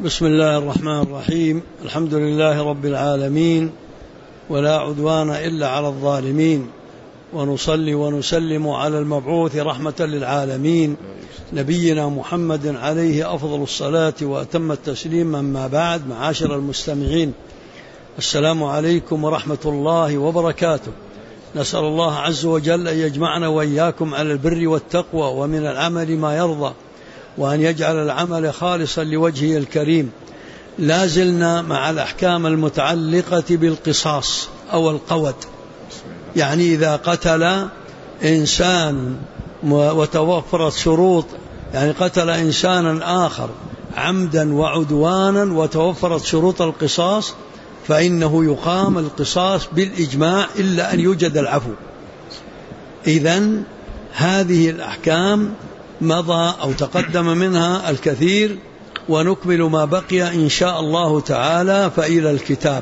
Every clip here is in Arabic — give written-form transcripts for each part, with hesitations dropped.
بسم الله الرحمن الرحيم. الحمد لله رب العالمين، ولا عدوان إلا على الظالمين، ونصلي ونسلم على المبعوث رحمة للعالمين نبينا محمد عليه أفضل الصلاة وأتم التسليم. أما بعد، معاشر المستمعين، السلام عليكم ورحمة الله وبركاته. نسأل الله عز وجل أن يجمعنا وإياكم على البر والتقوى ومن العمل ما يرضى، وأن يجعل العمل خالصا لوجهه الكريم. لا زلنا مع الأحكام المتعلقة بالقصاص أو القود. يعني إذا قتل إنسان وتوفرت شروط، يعني قتل إنسانا آخر عمدا وعدوانا وتوفرت شروط القصاص، فإنه يقام القصاص بالإجماع إلا أن يوجد العفو. إذن هذه الأحكام مضى أو تقدم منها الكثير، ونكمل ما بقي إن شاء الله تعالى. فإلى الكتاب.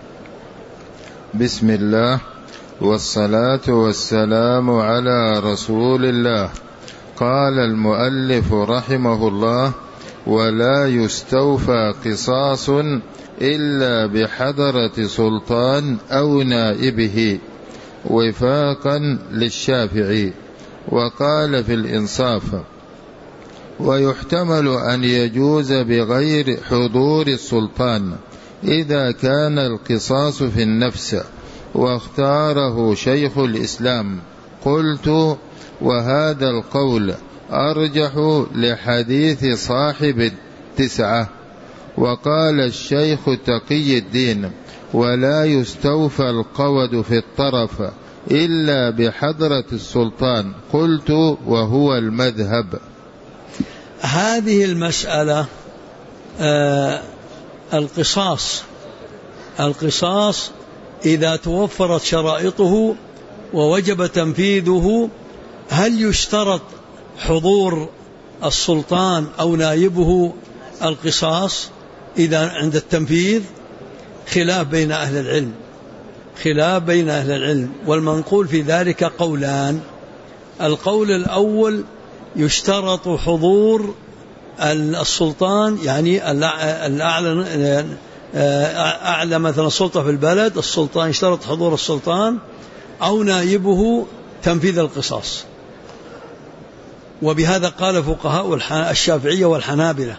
بسم الله والصلاة والسلام على رسول الله. قال المؤلف رحمه الله: ولا يستوفى قصاص إلا بحضرة سلطان أو نائبه، وفاقا للشافعي. وقال في الإنصاف: ويحتمل أن يجوز بغير حضور السلطان إذا كان القصاص في النفس، واختاره شيخ الإسلام. قلت: وهذا القول أرجح لحديث صاحب التسعة. وقال الشيخ تقي الدين: ولا يستوفى القود في الطرف إلا بحضرة السلطان. قلت: وهو المذهب. هذه المسألة القصاص إذا توفرت شرائطه ووجب تنفيذه، هل يشترط حضور السلطان أو نائبه القصاص إذا عند التنفيذ؟ خلاف بين أهل العلم، والمنقول في ذلك قولان. القول الأول: يشترط حضور السلطان، يعني أعلى مثلا السلطة في البلد، السلطان يشترط حضور السلطان أو نائبه تنفيذ القصاص. وبهذا قال فقهاء الشافعية والحنابلة.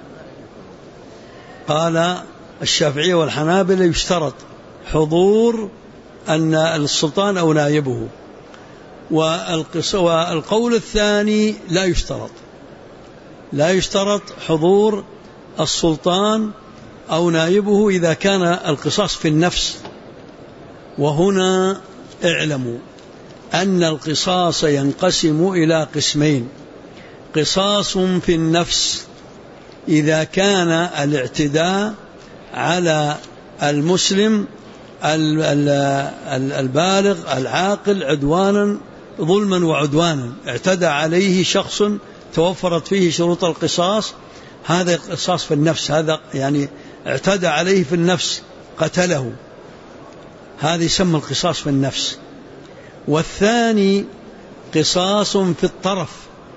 قال الشافعية والحنابلة يشترط حضور أن السلطان أو نائبه. والقول الثاني: لا يشترط حضور السلطان أو نائبه إذا كان القصاص في النفس. وهنا اعلموا أن القصاص ينقسم إلى قسمين: قصاص في النفس إذا كان الاعتداء على المسلم البالغ العاقل عدوانا ظلما وعدوانا، اعتدى عليه شخص توفرت فيه شروط القصاص، هذا قصاص في النفس، هذا يعني اعتدى عليه في النفس قتله، هذا يسمى القصاص في النفس. والثاني قصاص في الطرف.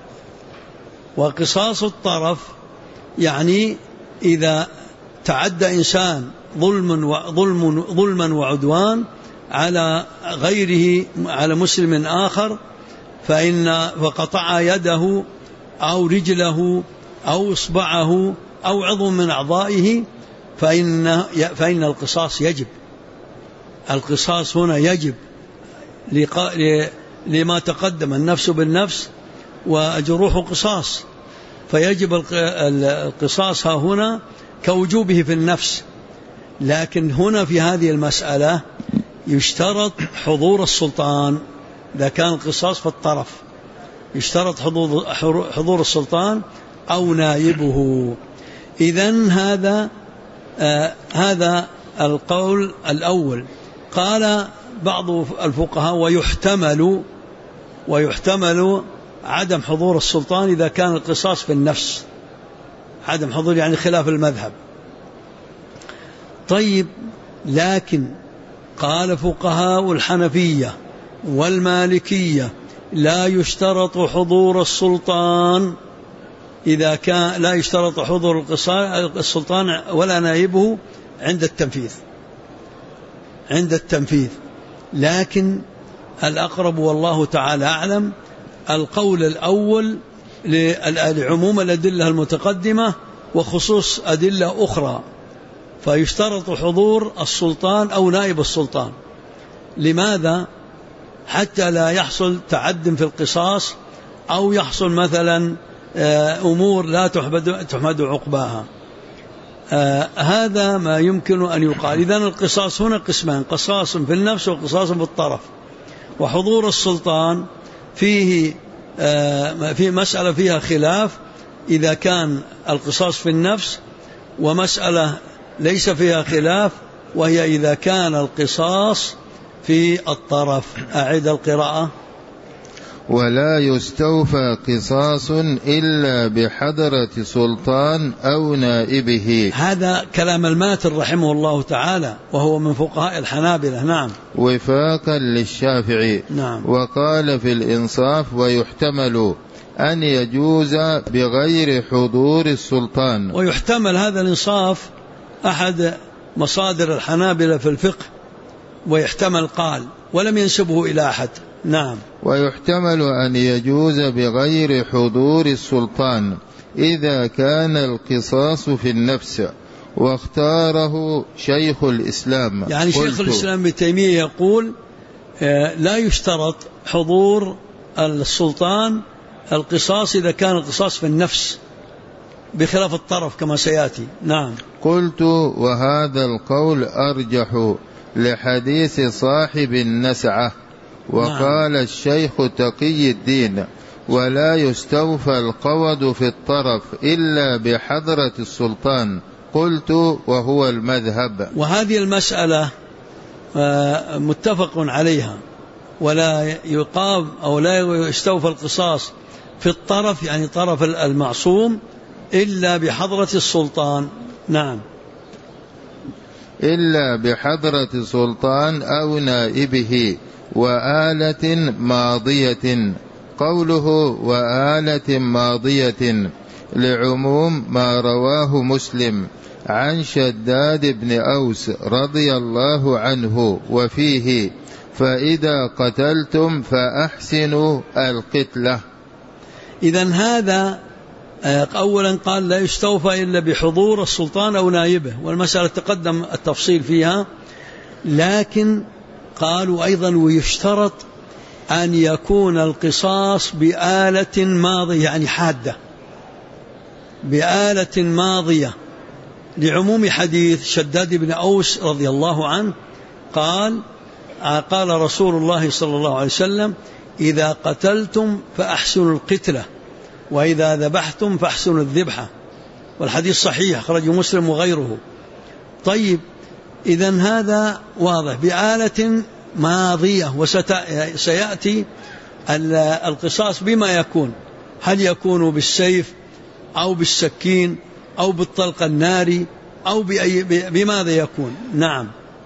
وقصاص الطرف يعني إذا تعدى إنسان ظلما وعدوان على غيره، على مسلم آخر، فقطع يده أو رجله أو إصبعه أو عضو من أعضائه، فإن القصاص يجب. القصاص هنا يجب لما تقدم، النفس بالنفس والجروح قصاص، فيجب القصاص ها هنا كوجوبه في النفس. لكن هنا في هذه المسألة يشترط حضور السلطان. إذا كان القصاص في الطرف يشترط حضور السلطان أو نائبه. إذن هذا القول الأول. قال بعض الفقهاء: ويحتمل عدم حضور السلطان إذا كان القصاص في النفس. عدم حضور يعني خلاف المذهب. طيب، لكن قال فقهاء الحنفية والمالكية: لا يشترط حضور السلطان إذا كان لا يشترط حضور السلطان ولا نائبه عند التنفيذ. لكن الأقرب والله تعالى أعلم القول الأول لعموم الأدلة المتقدمة وخصوص أدلة أخرى، فيشترط حضور السلطان أو نائب السلطان. لماذا؟ حتى لا يحصل تعد في القصاص أو يحصل مثلا أمور لا تحمد عقباها. هذا ما يمكن أن يقال. إذن القصاص هنا قسمان: قصاص في النفس وقصاص في الطرف. وحضور السلطان فيه في مسألة فيها خلاف، إذا كان القصاص في النفس، ومسألة ليس فيها خلاف وهي إذا كان القصاص في الطرف. أعيد القراءة: ولا يستوفى قصاص إلا بحضرة سلطان أو نائبه. هذا كلام الماتر رحمه الله تعالى، وهو من فقهاء الحنابلة. نعم. وفاقا للشافعي. نعم. وقال في الإنصاف: ويحتمل أن يجوز بغير حضور السلطان. ويحتمل هذا الإنصاف أحد مصادر الحنابلة في الفقه، ويحتمل قال ولم ينسبه إلى أحد. نعم. ويحتمل أن يجوز بغير حضور السلطان إذا كان القصاص في النفس، واختاره شيخ الإسلام. يعني شيخ الإسلام ابن تيمية يقول لا يشترط حضور السلطان القصاص إذا كان القصاص في النفس بخلاف الطرف كما سيأتي. نعم. قلت: وهذا القول أرجح لحديث صاحب النسعة. وقال الشيخ تقي الدين: ولا يستوفى القود في الطرف إلا بحضرة السلطان. قلت: وهو المذهب. وهذه المسألة متفق عليها، ولا يقام أو لا يستوفى القصاص في الطرف، يعني طرف المعصوم، إلا بحضرة السلطان. نعم. إلا بحضرة سلطان أو نائبه وآلة ماضية. قوله وآلة ماضية لعموم ما رواه مسلم عن شداد بن أوس رضي الله عنه، وفيه: فإذا قتلتم فأحسنوا القتلة. إذن هذا أولا قال لا يستوفى إلا بحضور السلطان أو نائبه، والمسألة تقدم التفصيل فيها. لكن قالوا أيضا ويشترط أن يكون القصاص بآلة ماضية، يعني حادة، بآلة ماضية، لعموم حديث شداد بن أوس رضي الله عنه قال رسول الله صلى الله عليه وسلم: إذا قتلتم فأحسنوا القتلة، وإذا ذبحتم فأحسنوا الذبحة. والحديث صحيح، أخرجه مسلم وغيره. طيب، إذن هذا واضح بآلة ماضية. وسيأتي القصاص بما يكون، هل يكون بالسيف أو بالسكين أو بالطلق الناري أو بماذا يكون. نعم.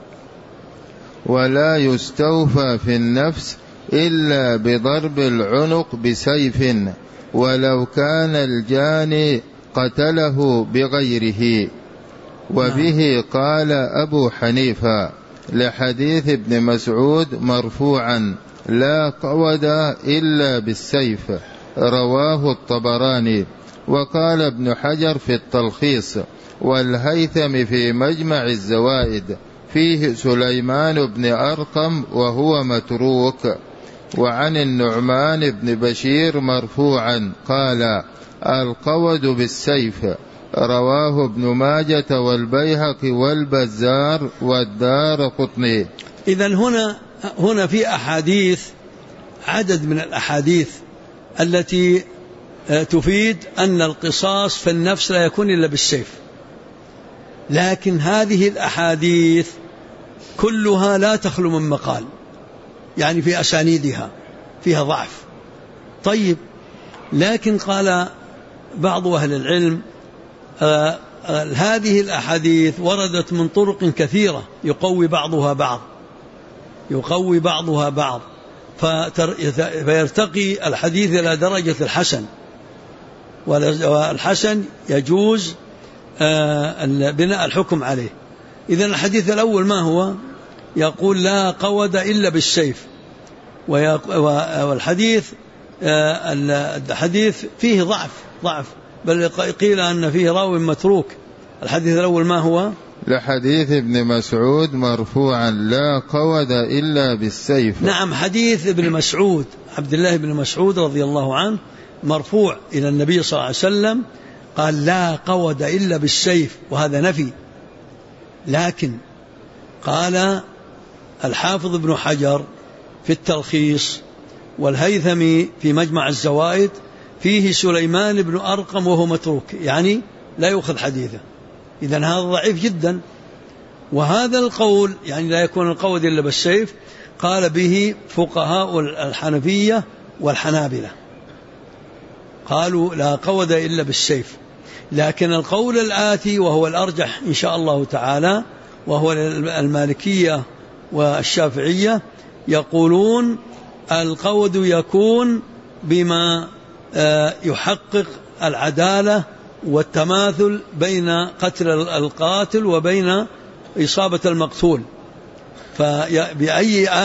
ولا يستوفى في النفس إلا بضرب العنق بسيف، ولو كان الجاني قتله بغيره. وبه قال أبو حنيفة لحديث ابن مسعود مرفوعا: لا قود إلا بالسيف. رواه الطبراني. وقال ابن حجر في التلخيص والهيثم في مجمع الزوائد فيه سليمان بن أرقم وهو متروك. وعن النعمان بن بشير مرفوعا قال: القود بالسيف. رواه ابن ماجة والبيهقي والبزار والدارقطني. إذن هنا في أحاديث، عدد من الأحاديث التي تفيد أن القصاص في النفس لا يكون إلا بالسيف، لكن هذه الأحاديث كلها لا تخلو من مقال، يعني في أسانيدها فيها ضعف. طيب، لكن قال بعض أهل العلم هذه الأحاديث وردت من طرق كثيرة يقوي بعضها بعض، فيرتقي الحديث إلى درجة الحسن. والحسن يجوز بناء الحكم عليه. إذن الحديث الأول ما هو؟ يقول لا قود إلا بالسيف، والحديث الحديث فيه ضعف، بل قيل أن فيه راوي متروك. الحديث الأول ما هو؟ لحديث ابن مسعود مرفوعا لا قود إلا بالسيف. نعم، حديث ابن مسعود عبد الله بن مسعود رضي الله عنه مرفوع إلى النبي صلى الله عليه وسلم، قال لا قود إلا بالسيف، وهذا نفي. لكن قال الحافظ ابن حجر في التلخيص والهيثمي في مجمع الزوائد فيه سليمان بن أرقم وهو متروك، يعني لا يؤخذ حديثه. إذن هذا ضعيف جدا. وهذا القول يعني لا يكون القود إلا بالسيف قال به فقهاء الحنفية والحنابلة، قالوا لا قود إلا بالسيف. لكن القول الآتي وهو الأرجح إن شاء الله تعالى، وهو المالكية والشافعية، يقولون القود يكون بما يحقق العدالة والتماثل بين قتل القاتل وبين إصابة المقتول، فبأي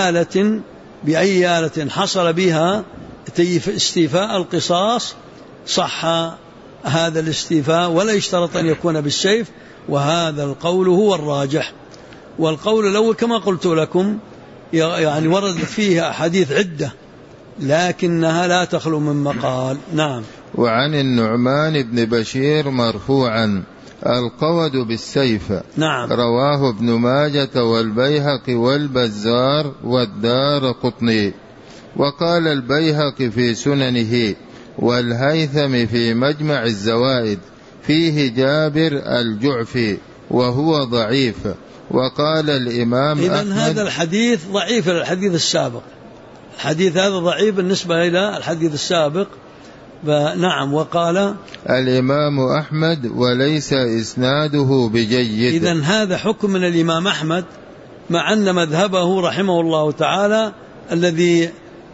آلة حصل بها استيفاء القصاص صح هذا الاستيفاء، ولا يشترط أن يكون بالسيف. وهذا القول هو الراجح. والقول الأول كما قلت لكم يعني وردت فيها أحاديث عدة، لكنها لا تخلو من مقال. نعم. وعن النعمان بن بشير مرفوعا القود بالسيف. نعم. رواه ابن ماجة والبيهقي والبزار والدارقطني. وقال البيهقي في سننه والهيثم في مجمع الزوائد فيه جابر الجعفي وهو ضعيف. وقال الإمام إذن هذا الحديث ضعيف الحديث السابق، الحديث هذا ضعيف بالنسبة إلى الحديث السابق. نعم. وقال الإمام أحمد وليس إسناده بجيد. إذن هذا حكم من الإمام أحمد، مع أن مذهبه رحمه الله تعالى الذي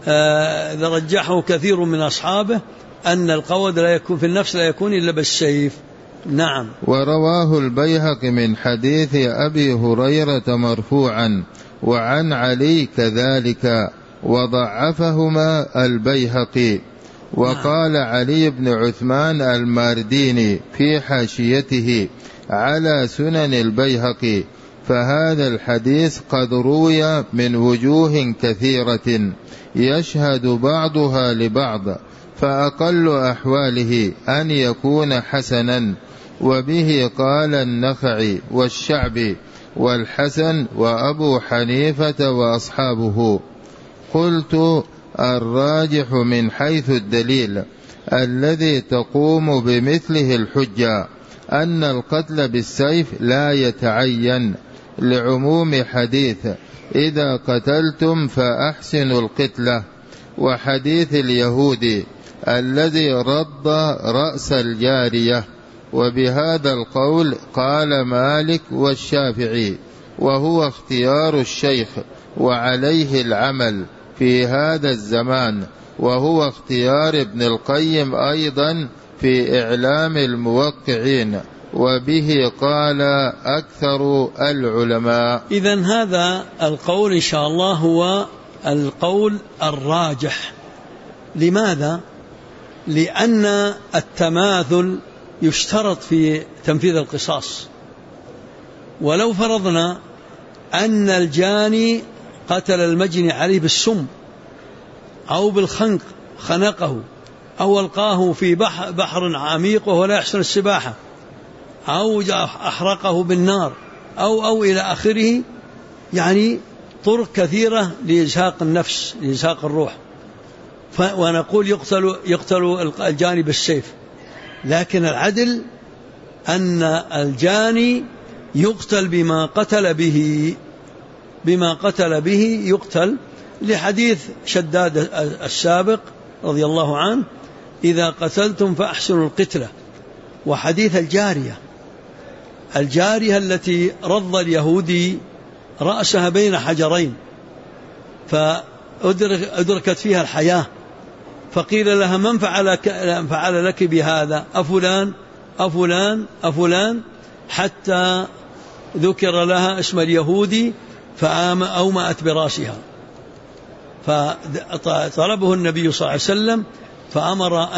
رجحه كثير من أصحابه أن القود لا يكون في النفس لا يكون إلا بالسيف. نعم. ورواه البيهقي من حديث أبي هريرة مرفوعا وعن علي كذلك، وضعفهما البيهقي. وقال علي بن عثمان المارديني في حاشيته على سنن البيهقي فهذا الحديث قد روي من وجوه كثيرة يشهد بعضها لبعض، فأقل أحواله أن يكون حسنا. وبه قال النخعي والشعبي والحسن وأبو حنيفة وأصحابه. قلت الراجح من حيث الدليل الذي تقوم بمثله الحجة أن القتل بالسيف لا يتعين لعموم حديث إذا قتلتم فأحسنوا القتلة، وحديث اليهودي الذي رد رأس الجارية. وبهذا القول قال مالك والشافعي، وهو اختيار الشيخ وعليه العمل في هذا الزمان، وهو اختيار ابن القيم أيضا في إعلام الموقعين، وبه قال أكثر العلماء. إذن هذا القول إن شاء الله هو القول الراجح. لماذا؟ لأن التماثل يشترط في تنفيذ القصاص. ولو فرضنا أن الجاني قتل المجني عليه بالسم أو بالخنق خنقه أو ألقاه في بحر عميق وهو لا يحسن السباحة أو أحرقه بالنار أو إلى آخره، يعني طرق كثيرة لإزهاق النفس لإزهاق الروح، ونقول يقتل الجاني بالسيف. لكن العدل أن الجاني يقتل بما قتل به يقتل، لحديث شداد السابق رضي الله عنه إذا قتلتم فأحسنوا القتلة، وحديث الجارية التي رض اليهودي رأسها بين حجرين فأدركت فيها الحياة فقيل لها من فعل لك بهذا؟ أفلان أفلان أفلان، حتى ذكر لها اسم اليهودي فأومأت براسها. فطلبه النبي صلى الله عليه وسلم فأمر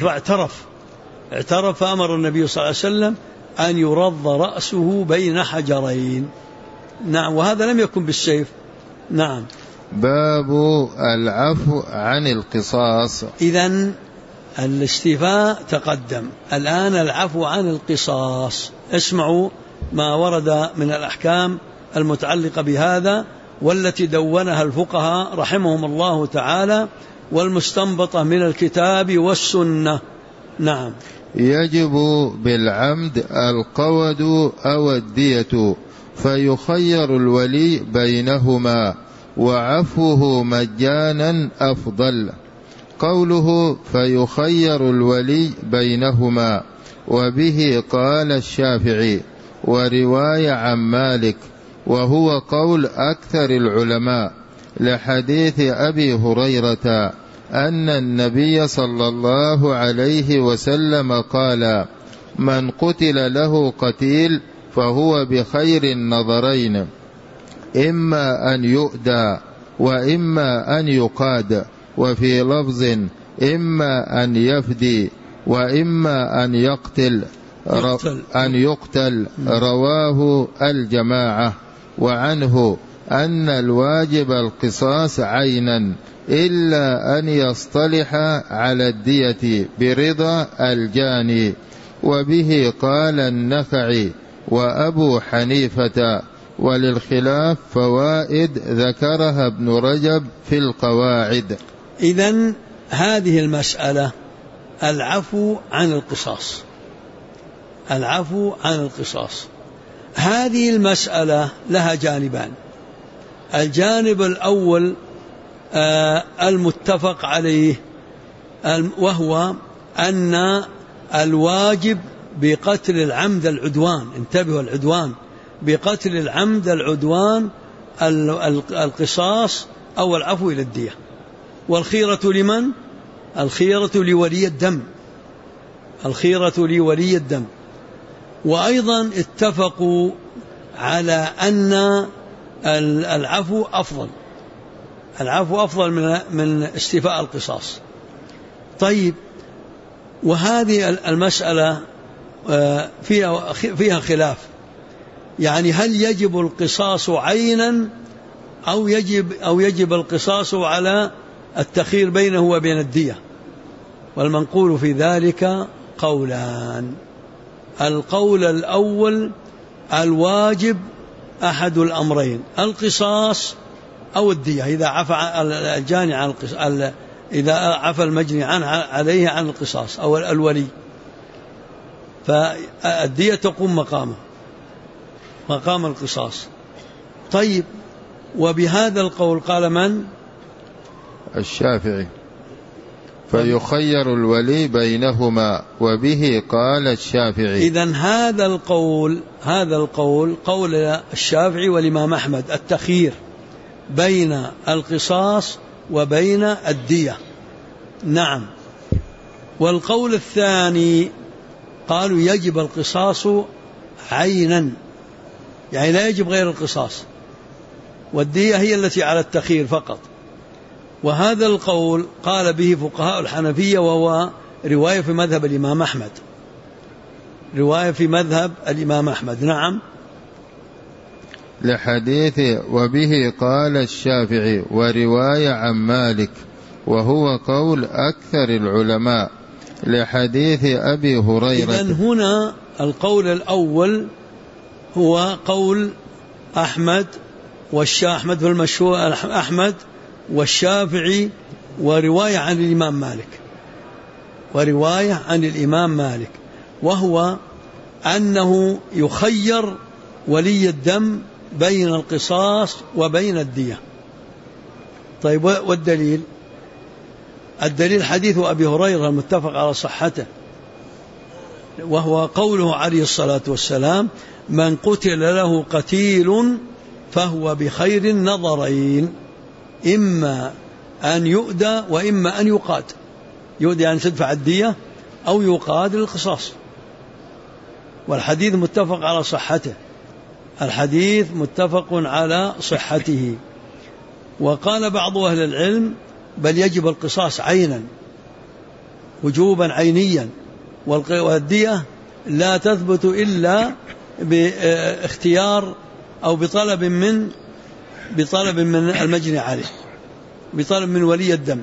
اعترف فأمر النبي صلى الله عليه وسلم أن يرض رأسه بين حجرين. نعم. وهذا لم يكن بالسيف. نعم. باب العفو عن القصاص. إذن الاستيفاء تقدم، الآن العفو عن القصاص. اسمعوا ما ورد من الأحكام المتعلقة بهذا والتي دونها الفقهاء رحمهم الله تعالى، والمستنبطة من الكتاب والسنة. نعم. يجب بالعمد القود أو الدية، فيخير الولي بينهما، وعفوه مجانا أفضل. قوله فيخير الولي بينهما، وبه قال الشافعي، ورواية عن مالك، وهو قول أكثر العلماء، لحديث أبي هريرة أن النبي صلى الله عليه وسلم قال: من قتل له قتيل فهو بخير النظرين، إما أن يؤدى وإما أن يقاد، وفي لفظ إما أن يفدي وإما أن يقتل. رواه الجماعة. وعنه أن الواجب القصاص عينا، إلا أن يصطلح على الدية برضا الجاني. وبه قال النخعي وأبو حنيفة، وللخلاف فوائد ذكرها ابن رجب في القواعد. إذن هذه المسألة العفو عن القصاص، العفو عن القصاص، هذه المسألة لها جانبان. الجانب الأول المتفق عليه، وهو أن الواجب بقتل العمد العدوان، انتبهوا، العدوان، بقتل العمد العدوان القصاص أو العفو إلى الدية. والخيرة لمن؟ الخيرة لولي الدم، الخيرة لولي الدم. وأيضا اتفقوا على أن العفو أفضل، العفو أفضل من استيفاء القصاص. طيب، وهذه المسألة فيها خلاف، يعني هل يجب القصاص عينا أو يجب القصاص على التخيير بينه وبين الدية؟ والمنقول في ذلك قولان. القول الأول الواجب أحد الأمرين، القصاص أو الدية، إذا عفى الجاني عن إذا عفى المجني عليه عن القصاص أو الولي، فالدية تقوم مقام القصاص. طيب، وبهذا القول قال من؟ الشافعي، فيخير الولي بينهما، وبه قال الشافعي. إذن هذا القول قول الشافعي والإمام أحمد، التخيير بين القصاص وبين الدية. نعم. والقول الثاني قالوا يجب القصاص عينا، يعني لا يجب غير القصاص، والدية هي التي على التخيير فقط. وهذا القول قال به فقهاء الحنفية، وهو رواية في مذهب الإمام أحمد، رواية في مذهب الإمام أحمد. نعم. لحديث وبه قال الشافعي، ورواية عن مالك، وهو قول أكثر العلماء، لحديث أبي هريرة. إذن هنا القول الأول هو قول أحمد أحمد في المشهور، أحمد والشافعي، ورواية عن الإمام مالك، وهو أنه يخير ولي الدم بين القصاص وبين الدية. طيب، والدليل؟ الدليل حديث أبي هريرة المتفق على صحته، وهو قوله عليه الصلاة والسلام: من قتل له قتيل فهو بخير النظرين، إما أن يؤدى وإما أن يقاد. يود يعني تدفع الدية أو يقاد القصاص. والحديث متفق على صحته، الحديث متفق على صحته. وقال بعض أهل العلم بل يجب القصاص عينا، وجوبا عينيا، والدية لا تثبت إلا باختيار أو بطلب من المجني عليه، بطلب من ولي الدم،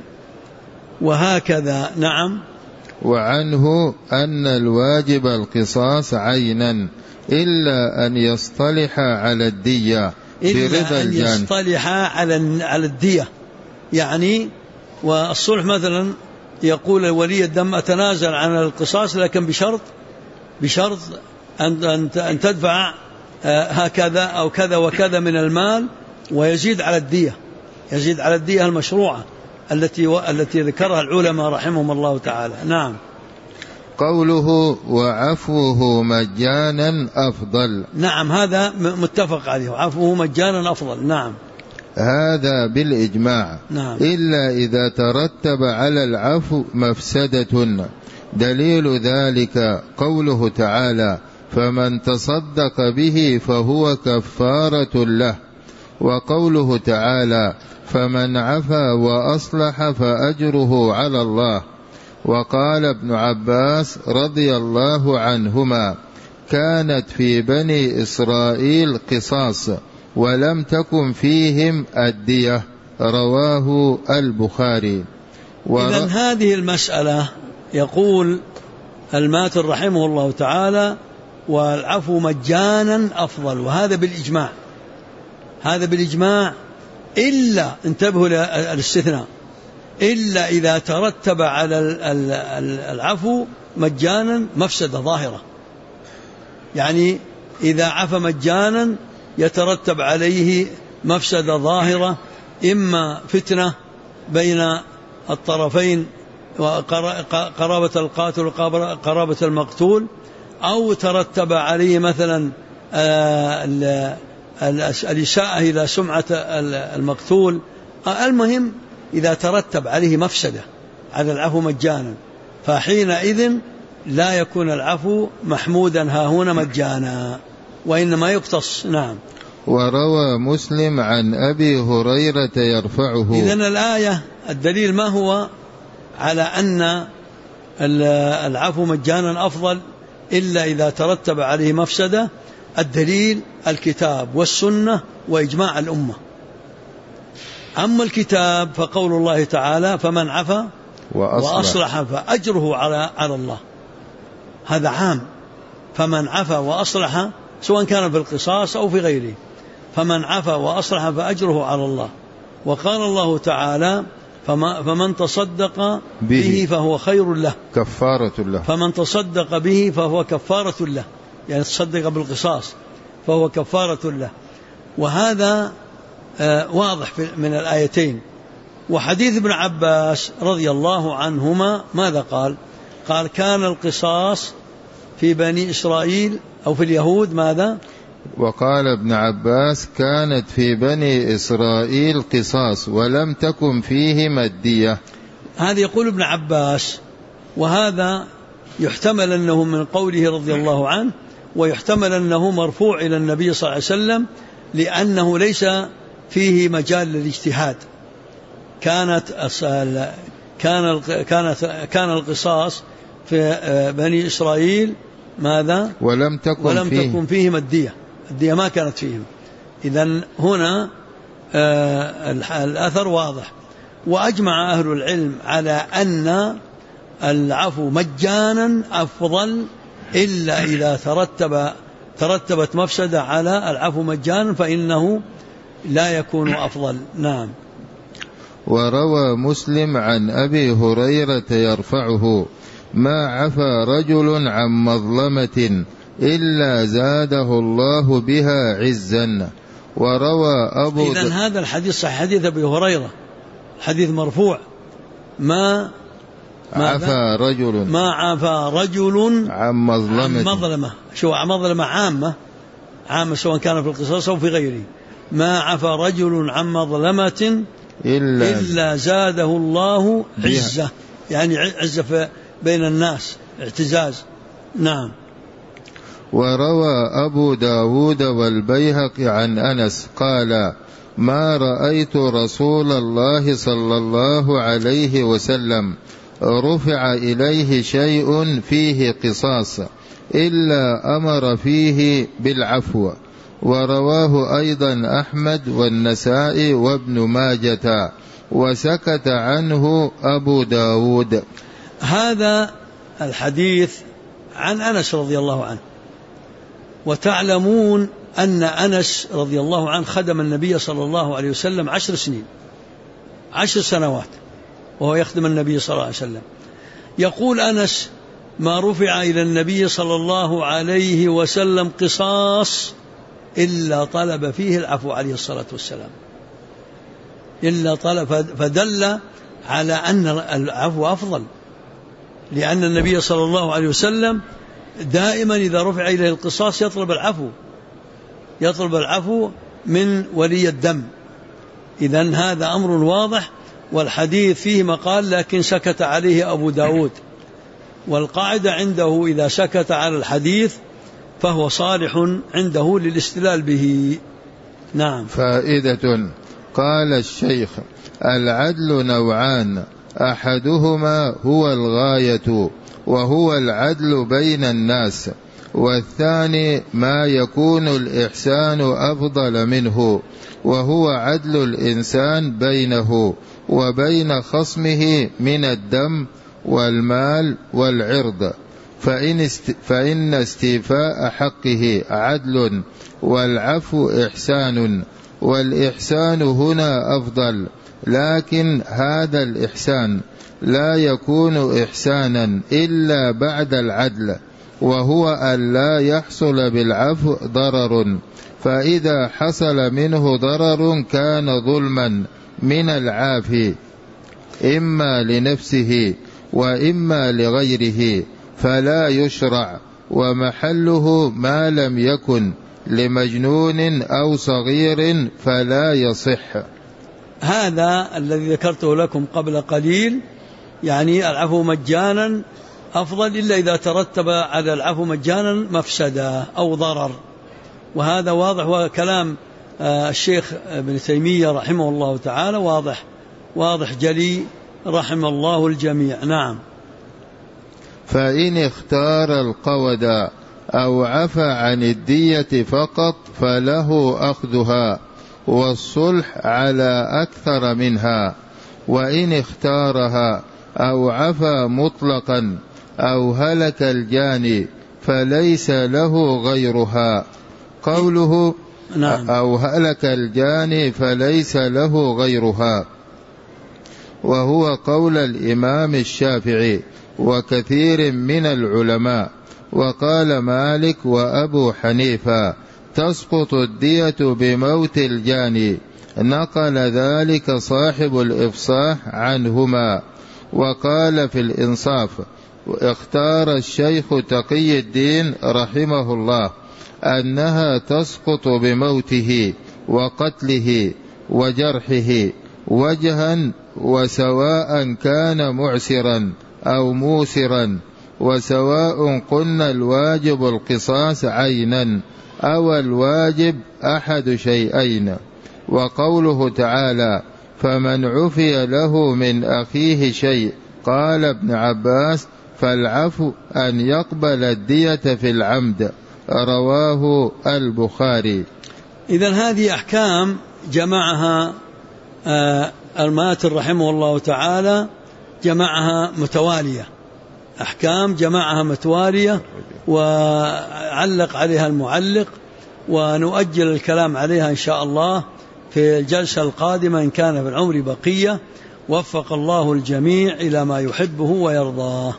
وهكذا. نعم. وعنه أن الواجب القصاص عينا إلا أن يصطلح على الدية برضا الجاني. يصطلح على الدية يعني، والصلح مثلا يقول ولي الدم أتنازل عن القصاص لكن بشرط أن تدفع هكذا أو كذا وكذا من المال، ويزيد على الدية، يزيد على الدية المشروعة التي ذكرها العلماء رحمهم الله تعالى. نعم. قوله وعفوه مجانا أفضل. نعم، هذا متفق عليه، وعفوه مجانا أفضل. نعم، هذا بالإجماع. نعم. إلا إذا ترتب على العفو مفسدة. دليل ذلك قوله تعالى فمن تصدق به فهو كفارة له، وقوله تعالى فمن عفا وأصلح فأجره على الله. وقال ابن عباس رضي الله عنهما كانت في بني إسرائيل قصاص ولم تكن فيهم الدية، رواه البخاري. إذن هذه المسألة يقول الماتر رحمه الله تعالى والعفو مجانا أفضل، وهذا بالإجماع، هذا بالإجماع، إلا انتبهوا للاستثناء، إلا إذا ترتب على العفو مجانا مفسدة ظاهرة. يعني إذا عفى مجانا يترتب عليه مفسدة ظاهرة، إما فتنة بين الطرفين وقرابة القاتل وقرابة المقتول، أو ترتب عليه مثلا الإساءة إلى سمعة المقتول. المهم إذا ترتب عليه مفسدة على العفو مجانا، فحينئذ لا يكون العفو محمودا هاهنا مجانا، وإنما يقتص. نعم. وروى مسلم عن أبي هريرة يرفعه. إذن الآية الدليل ما هو على أن العفو مجانا أفضل إلا إذا ترتب عليه مفسدة؟ الدليل الكتاب والسنة وإجماع الأمة. أما الكتاب فقول الله تعالى فمن عفا وأصلح فأجره على الله، هذا عام. فمن عفا وأصلح سواء كان في القصاص أو في غيره، فمن عفا وأصلح فأجره على الله. وقال الله تعالى فمن تصدق به فهو خير له، كفارة له. فمن تصدق به فهو كفارة له، يعني تصدق بالقصاص فهو كفارة له. وهذا واضح من الآيتين. وحديث ابن عباس رضي الله عنهما ماذا قال؟ قال كان القصاص في بني إسرائيل أو في اليهود ماذا؟ وقال ابن عباس كانت في بني إسرائيل قصاص ولم تكن فيهم الدية. هذا يقول ابن عباس، وهذا يحتمل أنه من قوله رضي الله عنه، ويحتمل أنه مرفوع إلى النبي صلى الله عليه وسلم، لأنه ليس فيه مجال للاجتهاد. كان القصاص في بني إسرائيل ماذا؟ ولم تكن فيهم الدية ما كانت فيهم. إذن هنا الأثر واضح. وأجمع أهل العلم على أن العفو مجانا أفضل، إلا إذا ترتبت مفسدة على العفو مجانا فإنه لا يكون أفضل. نعم. وروى مسلم عن أبي هريرة يرفعه ما عفا رجل عن مظلمة إلا زاده الله بها عزا. وروى أبو إذن هذا الحديث صحيح، حديث أبي هريرة حديث مرفوع، ما عفا رجل عن مظلمة. شو مظلمة عامة سواء كان في القصاص أو في غيره. ما عفا رجل عن مظلمة إلا زاده الله عزة. يعني عزة بين الناس، اعتزاز. نعم. وروى أبو داود والبيهقي عن أنس قال: ما رأيت رسول الله صلى الله عليه وسلم رفع إليه شيء فيه قصاص إلا أمر فيه بالعفو. ورواه أيضا أحمد والنسائي وابن ماجة، وسكت عنه أبو داود. هذا الحديث عن أنس رضي الله عنه، وتعلمون أن أنس رضي الله عنه خدم النبي صلى الله عليه وسلم 10 سنين، 10 سنوات وهو يخدم النبي صلى الله عليه وسلم. يقول أنس: ما رفع إلى النبي صلى الله عليه وسلم قصاص إلا طلب فيه العفو عليه الصلاة والسلام، إلا طلب، فدل على أن العفو أفضل، لأن النبي صلى الله عليه وسلم دائما إذا رفع إليه القصاص يطلب العفو من ولي الدم. إذن هذا أمر واضح، والحديث فيه مقال لكن سكت عليه أبو داود، والقاعدة عنده إذا سكت على الحديث فهو صالح عنده للاستدلال به. نعم. فائدة: قال الشيخ: العدل نوعان، أحدهما هو الغاية وهو العدل بين الناس، والثاني ما يكون الإحسان أفضل منه وهو عدل الإنسان بينه وبين خصمه من الدم والمال والعرض، فإن استيفاء حقه عدل والعفو إحسان، والإحسان هنا أفضل، لكن هذا الإحسان لا يكون إحسانا إلا بعد العدل، وهو أن لا يحصل بالعفو ضرر، فإذا حصل منه ضرر كان ظلما من العافي إما لنفسه وإما لغيره فلا يشرع، ومحله ما لم يكن لمجنون أو صغير فلا يصح. هذا الذي ذكرته لكم قبل قليل، يعني العفو مجانا أفضل إلا إذا ترتب على العفو مجانا مفسدة أو ضرر، وهذا واضح، وكلام الشيخ ابن تيمية رحمه الله تعالى واضح جلي رحم الله الجميع. نعم. فإن اختار القود أو عفى عن الدية فقط فله أخذها والصلح على أكثر منها، وإن اختارها أو عفى مطلقا أو هلك الجاني فليس له غيرها. قوله نعم. أو هلك الجاني فليس له غيرها، وهو قول الإمام الشافعي وكثير من العلماء. وقال مالك وأبو حنيفة: تسقط الدية بموت الجاني، نقل ذلك صاحب الإفصاح عنهما. وقال في الإنصاف: اختار الشيخ تقي الدين رحمه الله أنها تسقط بموته وقتله وجرحه وجها، وسواء كان معسرا أو موسرا، وسواء قلنا الواجب القصاص عينا أو الواجب أحد شيئين. وقوله تعالى: فمن عفي له من أخيه شيء، قال ابن عباس: فالعفو أن يقبل الدية في العمد، رواه البخاري. إذن هذه أحكام جمعها الماتر رحمه الله تعالى، جمعها متوالية، أحكام جمعها متوالية، وعلق عليها المعلق، ونؤجل الكلام عليها إن شاء الله في الجلسة القادمة إن كان في العمر بقية. وفق الله الجميع إلى ما يحبه ويرضاه.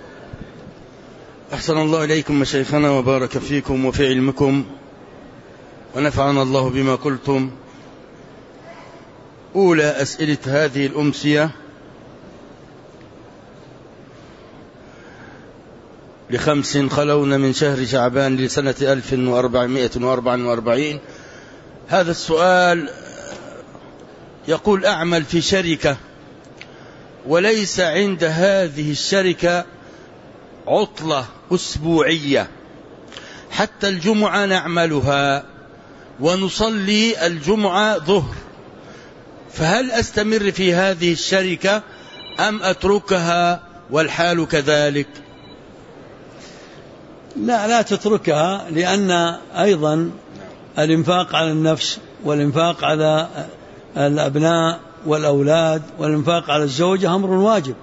أحسن الله إليكم مشايخنا وبارك فيكم وفي علمكم، ونفعنا الله بما قلتم. أولى أسئلة هذه الأمسية ل5 خلون من شهر شعبان لسنة 1444. هذا السؤال يقول: أعمل في شركة وليس عند هذه الشركة عطلة أسبوعية، حتى الجمعة نعملها ونصلي الجمعة ظهر، فهل أستمر في هذه الشركة أم أتركها والحال كذلك؟ لا تتركها، لأن أيضا الإنفاق على النفس والإنفاق على الأبناء والأولاد والإنفاق على الزوجة أمر واجب،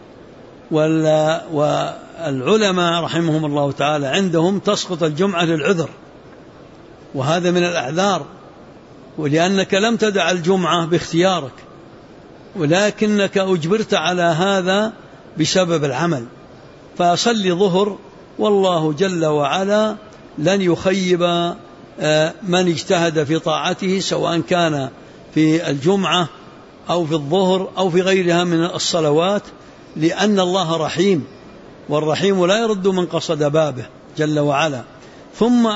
والعلماء رحمهم الله تعالى عندهم تسقط الجمعة للعذر، وهذا من الأعذار، ولأنك لم تدع الجمعة باختيارك، ولكنك أجبرت على هذا بسبب العمل، فصلي ظهر، والله جل وعلا لن يخيب من اجتهد في طاعته، سواء كان في الجمعة أو في الظهر أو في غيرها من الصلوات، لأن الله رحيم، والرحيم لا يرد من قصد بابه جل وعلا. ثم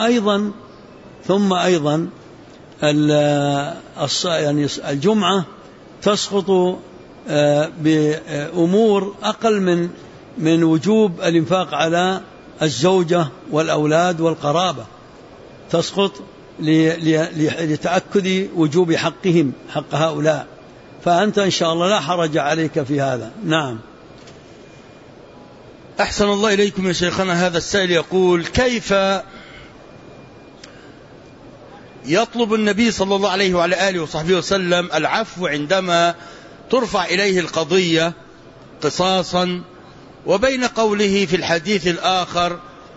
أيضا يعني الجمعة تسقط بأمور أقل من وجوب الإنفاق على الزوجة والأولاد والقرابة، تسقط لتأكد وجوب حقهم، حق هؤلاء، فأنت إن شاء الله لا حرج عليك في هذا. نعم. أحسن الله إليكم يا شيخنا. هذا السائل يقول: كيف يطلب النبي صلى الله عليه وعلى آله وصحبه وسلم العفو عندما ترفع إليه القضية قصاصا، وبين قوله في الحديث الآخر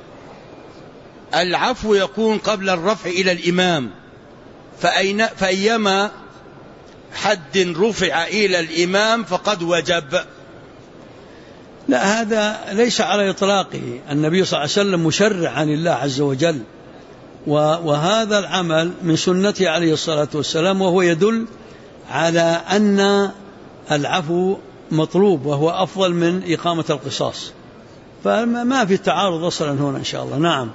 العفو يكون قبل الرفع إلى الإمام، فأيما حد رفع إلى الإمام فقد وجب؟ لا، هذا ليس على إطلاقه، النبي صلى الله عليه وسلم مشرع عن الله عز وجل، وهذا العمل من سنته عليه الصلاة والسلام، وهو يدل على أن العفو مطلوب وهو أفضل من إقامة القصاص، فما في تعارض أصلا هنا إن شاء الله. نعم.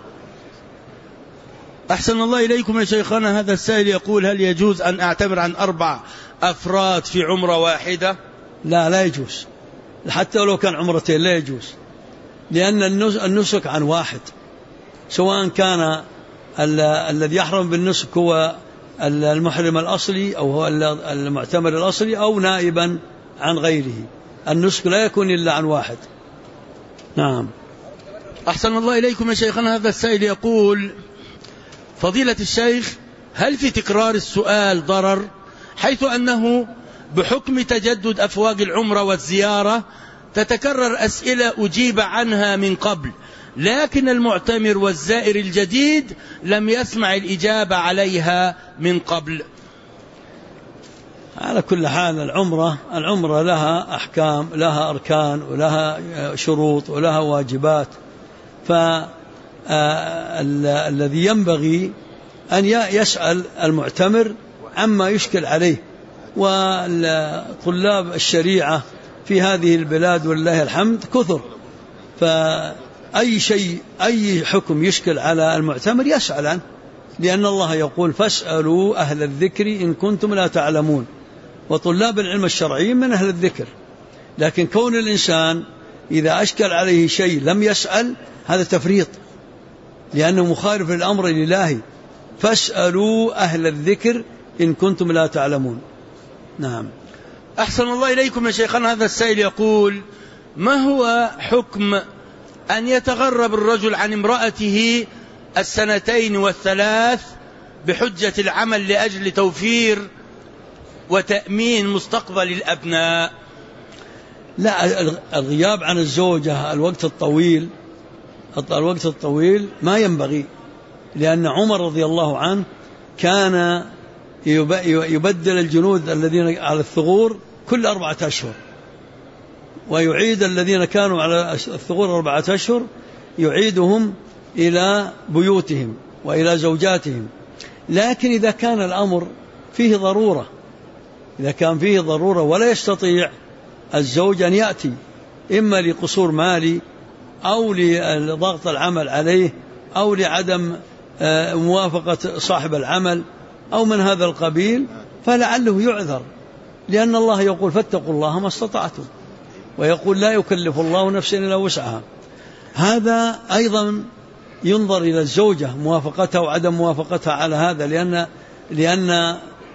أحسن الله إليكم يا شيخنا. هذا السائل يقول: هل يجوز أن أعتمر عن 4 أفراد في عمرة واحدة؟ لا يجوز، حتى لو كان عمرتين لا يجوز، لأن النسك عن واحد، سواء كان الذي يحرم بالنسك هو المحرم الأصلي أو هو المعتمر الأصلي أو نائبا عن غيره، النسك لا يكون إلا عن واحد. نعم. أحسن الله إليكم يا شيخنا. هذا السائل يقول: فضيلة الشيخ، هل في تكرار السؤال ضرر، حيث أنه بحكم تجدد أفواج العمرة والزيارة تتكرر أسئلة أجيب عنها من قبل، لكن المعتمر والزائر الجديد لم يسمع الإجابة عليها من قبل؟ على كل حال العمرة لها أحكام، لها أركان، ولها شروط، ولها واجبات، فالذي ينبغي أن يسأل المعتمر عما يشكل عليه، وطلاب الشريعة في هذه البلاد ولله الحمد كثر، فأي شيء أي حكم يشكل على المعتمر يسأل عنه، لأن الله يقول: فاسألوا أهل الذكر إن كنتم لا تعلمون، وطلاب العلم الشرعي من أهل الذكر. لكن كون الإنسان إذا أشكل عليه شيء لم يسأل، هذا تفريط، لأنه مخالف للأمر الإلهي: فاسألوا أهل الذكر إن كنتم لا تعلمون. نعم. أحسن الله إليكم يا شيخنا. هذا السائل يقول: ما هو حكم أن يتغرب الرجل عن امرأته 2 و3 بحجة العمل لأجل توفير وتأمين مستقبل الأبناء؟ لا، الغياب عن الزوجة الوقت الطويل ما ينبغي، لأن عمر رضي الله عنه كان يبدل الجنود الذين على الثغور كل 4 أشهر، ويعيد الذين كانوا على الثغور 4 أشهر يعيدهم إلى بيوتهم وإلى زوجاتهم. لكن إذا كان الأمر فيه ضرورة ولا يستطيع الزوج أن يأتي، إما لقصور مالي أو لضغط العمل عليه أو لعدم موافقة صاحب العمل أو من هذا القبيل، فلعله يعذر، لأن الله يقول: فاتقوا الله ما استطعتم. ويقول لا يكلف الله نفسا إلا وسعها. هذا أيضا ينظر إلى الزوجة موافقتها وعدم موافقتها على هذا، لأن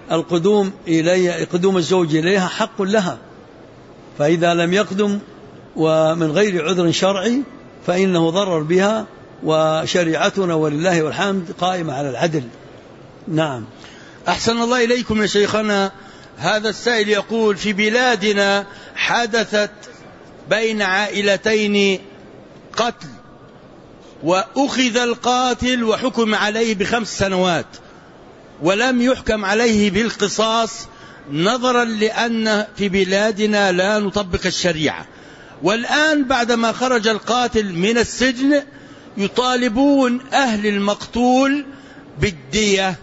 قدوم الزوج إليها حق لها، فإذا لم يقدم ومن غير عذر شرعي فإنه ضرر بها، وشريعتنا ولله والحمد قائمة على العدل. نعم. أحسن الله إليكم يا شيخنا. هذا السائل يقول: في بلادنا حدثت بين عائلتين قتل، وأخذ القاتل وحكم عليه ب5 سنوات، ولم يحكم عليه بالقصاص نظرا لأن في بلادنا لا نطبق الشريعة. والآن بعدما خرج القاتل من السجن يطالبون أهل المقتول بالدية.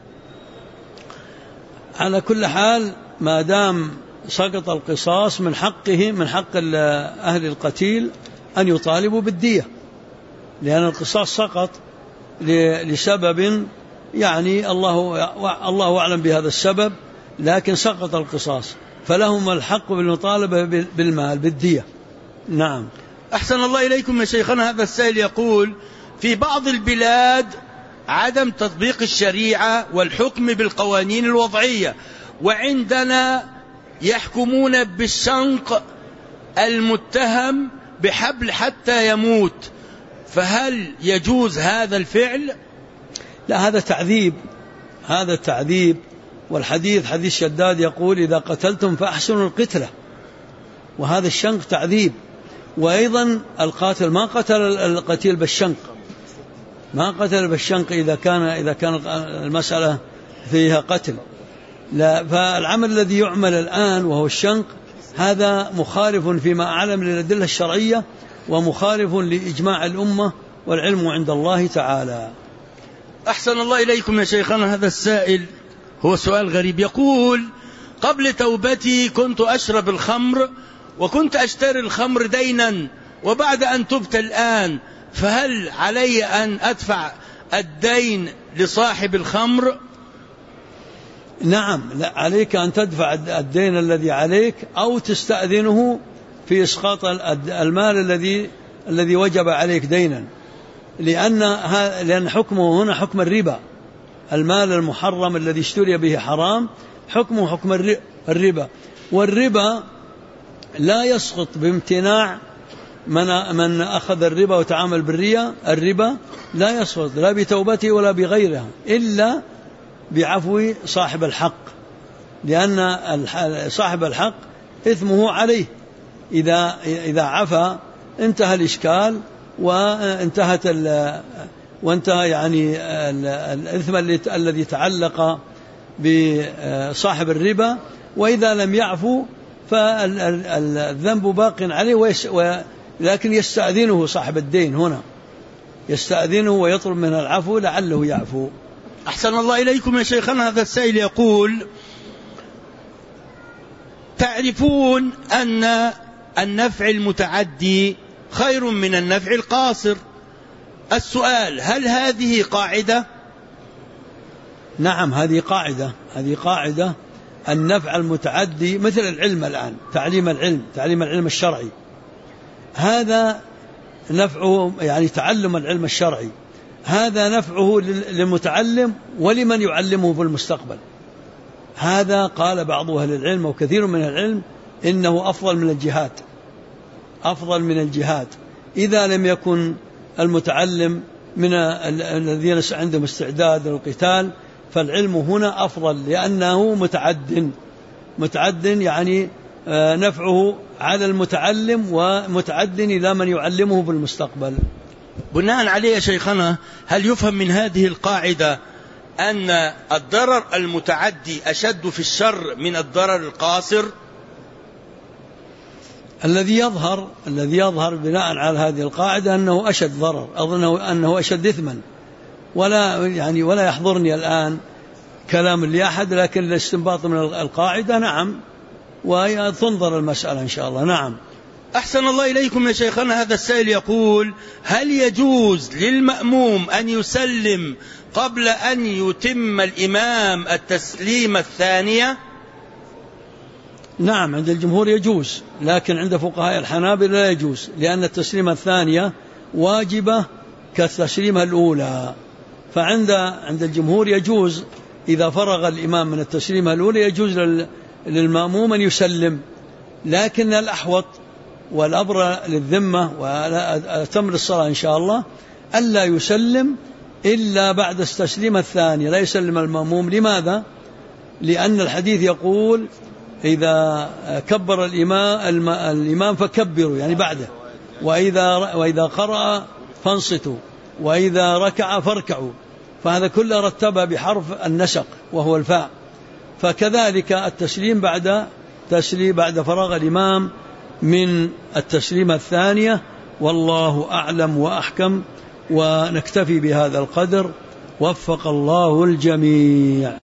على كل حال ما دام سقط القصاص من حق أهل القتيل أن يطالبوا بالدية، لأن القصاص سقط لسبب يعني الله أعلم بهذا السبب، لكن سقط القصاص، فلهم الحق بالمطالبة بالمال بالدية. نعم. أحسن الله إليكم يا شيخنا. هذا السائل يقول: في بعض البلاد عدم تطبيق الشريعة والحكم بالقوانين الوضعية، وعندنا يحكمون بالشنق المتهم بحبل حتى يموت، فهل يجوز هذا الفعل؟ لا، هذا تعذيب، والحديث حديث شداد يقول: إذا قتلتم فأحسنوا القتلة، وهذا الشنق تعذيب. وأيضا القاتل ما قتل القتيل بالشنق، ما قتل بالشنق إذا كان المسألة فيها قتل. لا، فالعمل الذي يعمل الآن وهو الشنق هذا مخالف فيما أعلم للأدلة الشرعية، ومخالف لإجماع الأمة، والعلم عند الله تعالى. أحسن الله إليكم يا شيخنا. هذا السائل هو سؤال غريب، يقول: قبل توبتي كنت أشرب الخمر، وكنت أشتري الخمر دينا، وبعد أن تبت الآن فهل علي أن أدفع الدين لصاحب الخمر؟ نعم، لا، عليك أن تدفع الدين الذي عليك، أو تستأذنه في إسقاط المال الذي وجب عليك دينا، لأن حكمه هنا حكم الربا. المال المحرم الذي اشتري به حرام، حكمه حكم الربا، والربا لا يسقط بامتناع من أخذ الربا وتعامل الربا لا يسقط لا بتوبته ولا بغيرها، إلا بعفو صاحب الحق، لأن صاحب الحق إثمه عليه. إذا عفا انتهى الإشكال، وانتهى يعني الإثم الذي تعلق بصاحب الربا. وإذا لم يعفو فالذنب باق عليه، لكن يستأذنه صاحب الدين هنا، يستأذنه ويطلب منه العفو لعله يعفو. أحسن الله إليكم يا شيخنا. هذا السائل يقول: تعرفون أن النفع المتعدي خير من النفع القاصر. السؤال: هل هذه قاعدة؟ نعم، هذه قاعدة. النفع المتعدي مثل العلم الآن، تعليم العلم الشرعي، هذا نفعه يعني تعلم العلم الشرعي، هذا نفعه للمتعلم ولمن يعلمه في المستقبل. هذا قال بعض أهل العلم وكثير من العلم إنه أفضل من الجهاد إذا لم يكن المتعلم من الذين عندهم استعداد للقتال، فالعلم هنا أفضل، لأنه متعد يعني نفعه على المتعلم ومتعد إلى من يعلمه في المستقبل. بناء عليه يا شيخنا، هل يفهم من هذه القاعدة أن الضرر المتعدي أشد في الشر من الضرر القاصر؟ الذي يظهر بناء على هذه القاعدة أنه أشد ضرر، أظن أنه أشد إثما، ولا يحضرني الآن كلام لأحد، لكن الاستنباط من القاعدة نعم، وتنظر المسألة إن شاء الله. نعم. أحسن الله إليكم يا شيخنا. هذا السائل يقول: هل يجوز للمأموم أن يسلم قبل أن يتم الإمام التسليم الثانية؟ نعم عند الجمهور يجوز، لكن عند فقهاء الحنابلة لا يجوز، لأن التسليمة الثانية واجبة كالتسليمة الأولى. فعند الجمهور يجوز إذا فرغ الإمام من التسليمة الأولى يجوز للمأموم أن يسلم، لكن الأحوط والأبرى للذمة وأتم للصلاة إن شاء الله ألا يسلم إلا بعد التسليمة الثانية، لا يسلم المأموم. لماذا؟ لأن الحديث يقول إذا كبر الإمام فكبروا، يعني بعده، وإذا قرأ فانصتوا، وإذا ركع فاركعوا، فهذا كله رتب بحرف النسق وهو الفاء. فكذلك التسليم بعد فراغ الإمام من التسليمة الثانية. والله أعلم وأحكم، ونكتفي بهذا القدر، وفق الله الجميع.